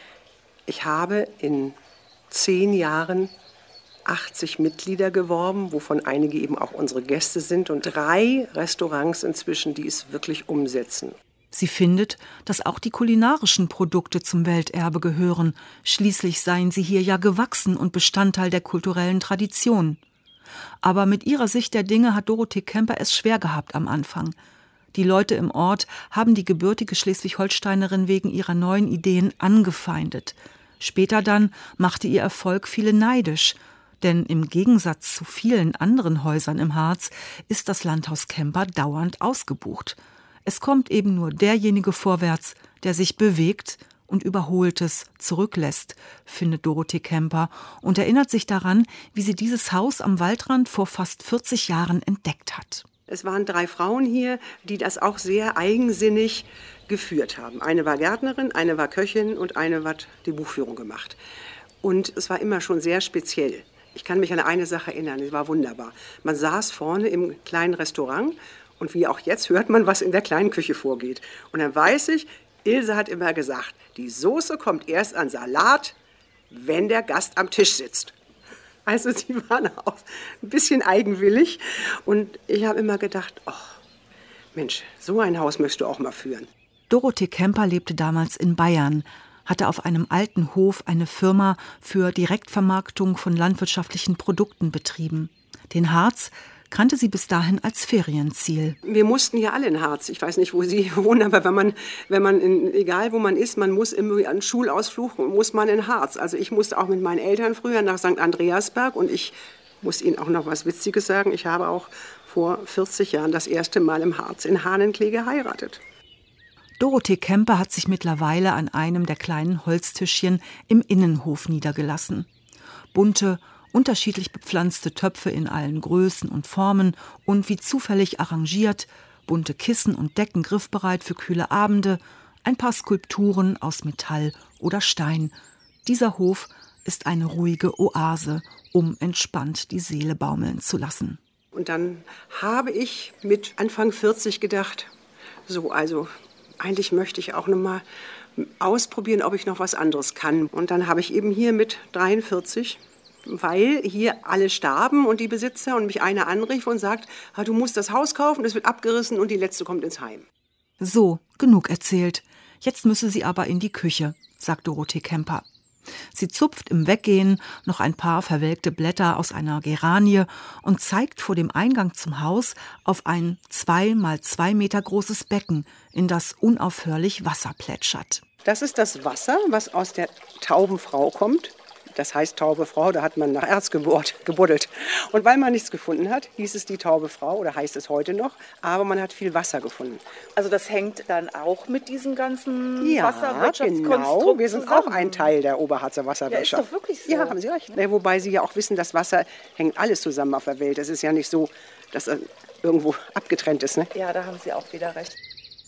Speaker 9: Ich habe in zehn Jahren achtzig Mitglieder geworben, wovon einige eben auch unsere Gäste sind und drei Restaurants inzwischen, die es wirklich umsetzen.
Speaker 2: Sie findet, dass auch die kulinarischen Produkte zum Welterbe gehören. Schließlich seien sie hier ja gewachsen und Bestandteil der kulturellen Tradition. Aber mit ihrer Sicht der Dinge hat Dorothee Kemper es schwer gehabt am Anfang. Die Leute im Ort haben die gebürtige Schleswig-Holsteinerin wegen ihrer neuen Ideen angefeindet. Später dann machte ihr Erfolg viele neidisch. Denn im Gegensatz zu vielen anderen Häusern im Harz ist das Landhaus Kemper dauernd ausgebucht. Es kommt eben nur derjenige vorwärts, der sich bewegt und Überholtes zurücklässt, findet Dorothee Kemper und erinnert sich daran, wie sie dieses Haus am Waldrand vor fast vierzig Jahren entdeckt hat.
Speaker 9: Es waren drei Frauen hier, die das auch sehr eigensinnig geführt haben. Eine war Gärtnerin, eine war Köchin und eine hat die Buchführung gemacht. Und es war immer schon sehr speziell. Ich kann mich an eine Sache erinnern, die war wunderbar. Man saß vorne im kleinen Restaurant und wie auch jetzt hört man, was in der kleinen Küche vorgeht. Und dann weiß ich, Ilse hat immer gesagt, die Soße kommt erst an Salat, wenn der Gast am Tisch sitzt. Also sie waren auch ein bisschen eigenwillig. Und ich habe immer gedacht, oh, Mensch, so ein Haus möchtest du auch mal führen.
Speaker 2: Dorothee Kemper lebte damals in Bayern, hatte auf einem alten Hof eine Firma für Direktvermarktung von landwirtschaftlichen Produkten betrieben. Den Harz kannte sie bis dahin als Ferienziel.
Speaker 9: Wir mussten ja alle in Harz. Ich weiß nicht, wo Sie wohnen, aber wenn man, wenn man in, egal wo man ist, man muss immer an Schulausflug, muss man in Harz. Also ich musste auch mit meinen Eltern früher nach Sankt Andreasberg und ich muss Ihnen auch noch was Witziges sagen. Ich habe auch vor vierzig Jahren das erste Mal im Harz in Hahnenklee geheiratet.
Speaker 2: Dorothee Kemper hat sich mittlerweile an einem der kleinen Holztischchen im Innenhof niedergelassen. Bunte, unterschiedlich bepflanzte Töpfe in allen Größen und Formen und wie zufällig arrangiert, bunte Kissen und Decken griffbereit für kühle Abende, ein paar Skulpturen aus Metall oder Stein. Dieser Hof ist eine ruhige Oase, um entspannt die Seele baumeln zu lassen.
Speaker 9: Und dann habe ich mit Anfang vierzig gedacht, so also eigentlich möchte ich auch noch mal ausprobieren, ob ich noch was anderes kann. Und dann habe ich eben hier mit dreiundvierzig, weil hier alle starben und die Besitzer und mich einer anrief und sagt, ah, du musst das Haus kaufen, es wird abgerissen und die letzte kommt ins Heim.
Speaker 2: So, genug erzählt. Jetzt müsse sie aber in die Küche, sagt Dorothee Kemper. Sie zupft im Weggehen noch ein paar verwelkte Blätter aus einer Geranie und zeigt vor dem Eingang zum Haus auf ein zwei mal zwei Meter großes Becken, in das unaufhörlich Wasser plätschert.
Speaker 9: Das ist das Wasser, was aus der Taubenfrau kommt. Das heißt Taube Frau, da hat man nach Erz gebohrt, gebuddelt. Und weil man nichts gefunden hat, hieß es die Taube Frau oder heißt es heute noch, aber man hat viel Wasser gefunden.
Speaker 3: Also das hängt dann auch mit diesem ganzen
Speaker 9: ja,
Speaker 3: Wasserwirtschaftskonstrukt
Speaker 9: genau. Wir sind
Speaker 3: zusammen.
Speaker 9: Auch ein Teil der Oberharzer Wasserwirtschaft.
Speaker 3: Ja, ist doch wirklich so.
Speaker 9: Ja, haben Sie recht. Ja, wobei Sie ja auch wissen, das Wasser hängt alles zusammen auf der Welt. Es ist ja nicht so, dass er irgendwo abgetrennt ist. Ne?
Speaker 3: Ja, da haben Sie auch wieder recht.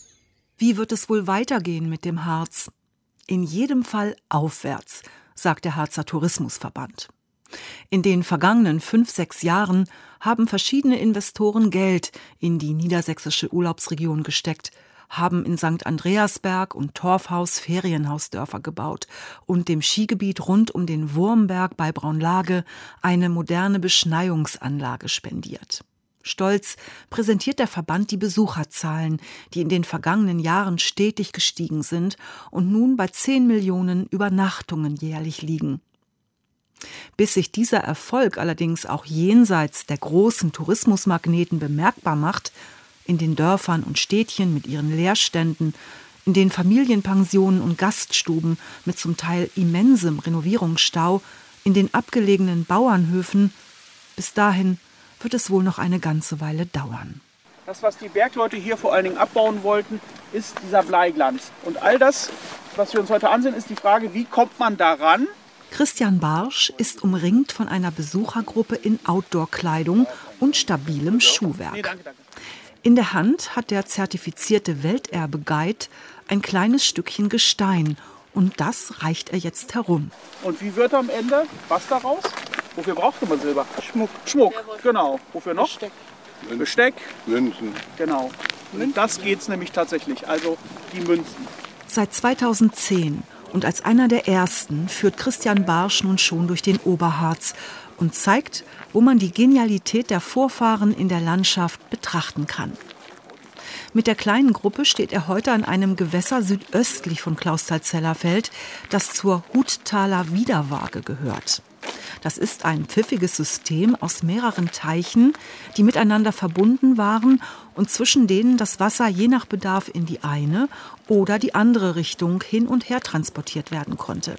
Speaker 2: Wie wird es wohl weitergehen mit dem Harz? In jedem Fall aufwärts, sagt der Harzer Tourismusverband. In den vergangenen fünf, sechs Jahren haben verschiedene Investoren Geld in die niedersächsische Urlaubsregion gesteckt, haben in Sankt Andreasberg und Torfhaus Ferienhausdörfer gebaut und dem Skigebiet rund um den Wurmberg bei Braunlage eine moderne Beschneiungsanlage spendiert. Stolz präsentiert der Verband die Besucherzahlen, die in den vergangenen Jahren stetig gestiegen sind und nun bei zehn Millionen Übernachtungen jährlich liegen. Bis sich dieser Erfolg allerdings auch jenseits der großen Tourismusmagneten bemerkbar macht, in den Dörfern und Städtchen mit ihren Leerständen, in den Familienpensionen und Gaststuben mit zum Teil immensem Renovierungsstau, in den abgelegenen Bauernhöfen, bis dahin wird es wohl noch eine ganze Weile dauern.
Speaker 10: Das, was die Bergleute hier vor allen Dingen abbauen wollten, ist dieser Bleiglanz. Und all das, was wir uns heute ansehen, ist die Frage, wie kommt man daran?
Speaker 2: Christian Barsch ist umringt von einer Besuchergruppe in Outdoor-Kleidung und stabilem Schuhwerk.
Speaker 10: Nee, danke, danke.
Speaker 2: In der Hand hat der zertifizierte Welterbe-Guide ein kleines Stückchen Gestein und das reicht er jetzt herum.
Speaker 10: Und wie wird am Ende was daraus? Wofür braucht man Silber?
Speaker 9: Schmuck.
Speaker 10: Schmuck, genau. Wofür noch?
Speaker 9: Besteck.
Speaker 10: Münzen. Besteck.
Speaker 8: Münzen.
Speaker 10: Genau. Und das geht's nämlich tatsächlich, also die Münzen.
Speaker 2: Seit zweitausendzehn und als einer der ersten führt Christian Barsch nun schon durch den Oberharz und zeigt, wo man die Genialität der Vorfahren in der Landschaft betrachten kann. Mit der kleinen Gruppe steht er heute an einem Gewässer südöstlich von Clausthal-Zellerfeld, das zur Huttaler Widerwaage gehört. Das ist ein pfiffiges System aus mehreren Teichen, die miteinander verbunden waren und zwischen denen das Wasser je nach Bedarf in die eine oder die andere Richtung hin und her transportiert werden konnte.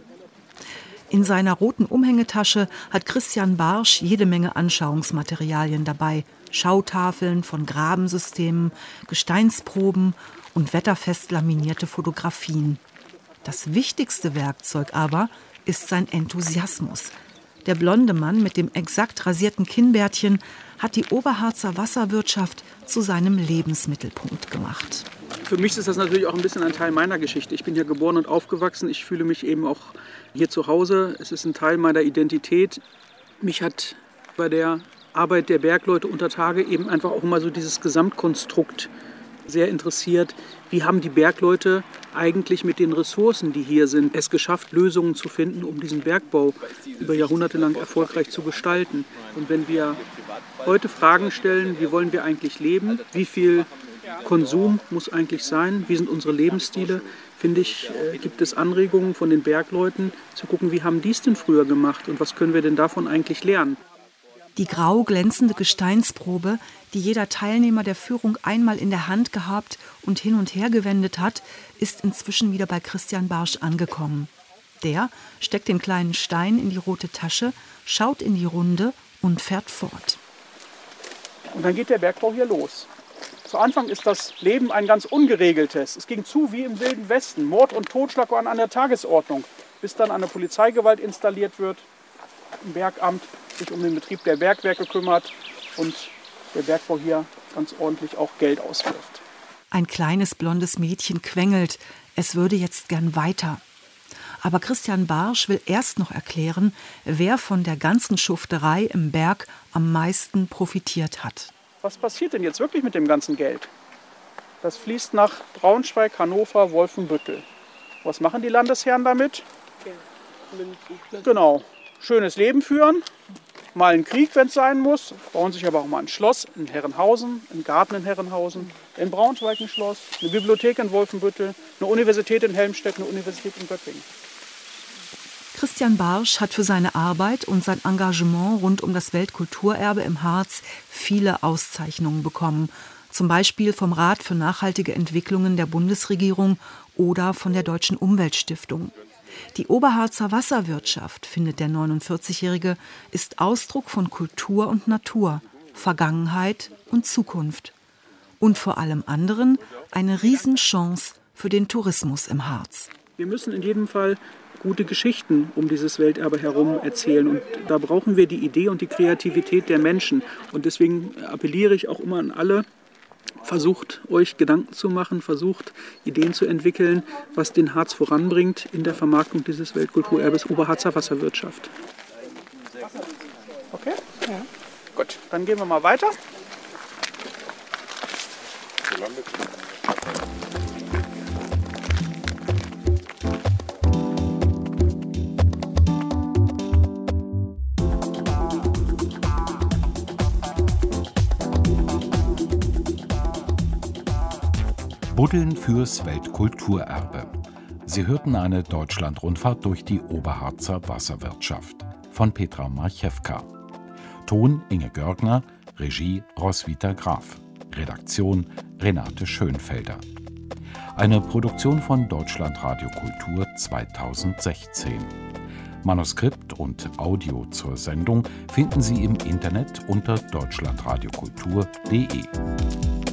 Speaker 2: In seiner roten Umhängetasche hat Christian Barsch jede Menge Anschauungsmaterialien dabei. Schautafeln von Grabensystemen, Gesteinsproben und wetterfest laminierte Fotografien. Das wichtigste Werkzeug aber ist sein Enthusiasmus. Der blonde Mann mit dem exakt rasierten Kinnbärtchen hat die Oberharzer Wasserwirtschaft zu seinem Lebensmittelpunkt gemacht.
Speaker 10: Für mich ist das natürlich auch ein bisschen ein Teil meiner Geschichte. Ich bin hier geboren und aufgewachsen. Ich fühle mich eben auch hier zu Hause. Es ist ein Teil meiner Identität. Mich hat bei der Arbeit der Bergleute unter Tage eben einfach auch immer so dieses Gesamtkonstrukt sehr interessiert. Wie haben die Bergleute eigentlich mit den Ressourcen, die hier sind, es geschafft, Lösungen zu finden, um diesen Bergbau über Jahrhunderte lang erfolgreich zu gestalten? Und wenn wir heute Fragen stellen, wie wollen wir eigentlich leben, wie viel Konsum muss eigentlich sein, wie sind unsere Lebensstile, finde ich, gibt es Anregungen von den Bergleuten zu gucken, wie haben die es denn früher gemacht und was können wir denn davon eigentlich lernen?
Speaker 2: Die grau glänzende Gesteinsprobe, die jeder Teilnehmer der Führung einmal in der Hand gehabt und hin und her gewendet hat, ist inzwischen wieder bei Christian Barsch angekommen. Der steckt den kleinen Stein in die rote Tasche, schaut in die Runde und fährt fort.
Speaker 10: Und dann geht der Bergbau hier los. Zu Anfang ist das Leben ein ganz ungeregeltes. Es ging zu wie im Wilden Westen. Mord und Totschlag waren an der Tagesordnung, bis dann eine Polizeigewalt installiert wird, im Bergamt sich um den Betrieb der Bergwerke kümmert und der Bergbau hier ganz ordentlich auch Geld auswirft.
Speaker 2: Ein kleines blondes Mädchen quengelt, es würde jetzt gern weiter. Aber Christian Barsch will erst noch erklären, wer von der ganzen Schufterei im Berg am meisten profitiert hat.
Speaker 10: Was passiert denn jetzt wirklich mit dem ganzen Geld? Das fließt nach Braunschweig, Hannover, Wolfenbüttel. Was machen die Landesherren damit? Genau, schönes Leben führen, mal einen Krieg, wenn es sein muss, bauen sich aber auch mal ein Schloss in Herrenhausen, einen Garten in Herrenhausen, in Braunschweig ein Schloss, eine Bibliothek in Wolfenbüttel, eine Universität in Helmstedt, eine Universität in Göttingen.
Speaker 2: Christian Barsch hat für seine Arbeit und sein Engagement rund um das Weltkulturerbe im Harz viele Auszeichnungen bekommen. Zum Beispiel vom Rat für nachhaltige Entwicklungen der Bundesregierung oder von der Deutschen Umweltstiftung. Die Oberharzer Wasserwirtschaft, findet der neunundvierzigjährige, ist Ausdruck von Kultur und Natur, Vergangenheit und Zukunft. Und vor allem anderen eine Riesenchance für den Tourismus im Harz.
Speaker 10: Wir müssen in jedem Fall gute Geschichten um dieses Welterbe herum erzählen. Und da brauchen wir die Idee und die Kreativität der Menschen. Und deswegen appelliere ich auch immer an alle, versucht euch Gedanken zu machen, versucht Ideen zu entwickeln, was den Harz voranbringt in der Vermarktung dieses Weltkulturerbes Oberharzer Wasserwirtschaft. Okay? Ja. Gut, dann gehen wir mal weiter.
Speaker 5: Buddeln fürs Weltkulturerbe. Sie hörten eine Deutschlandrundfahrt durch die Oberharzer Wasserwirtschaft von Petra Marchewka. Ton Inge Görgner, Regie Roswitha Graf, Redaktion Renate Schönfelder. Eine Produktion von Deutschlandradio Kultur zweitausendsechzehn. Manuskript und Audio zur Sendung finden Sie im Internet unter deutschlandradiokultur punkt de.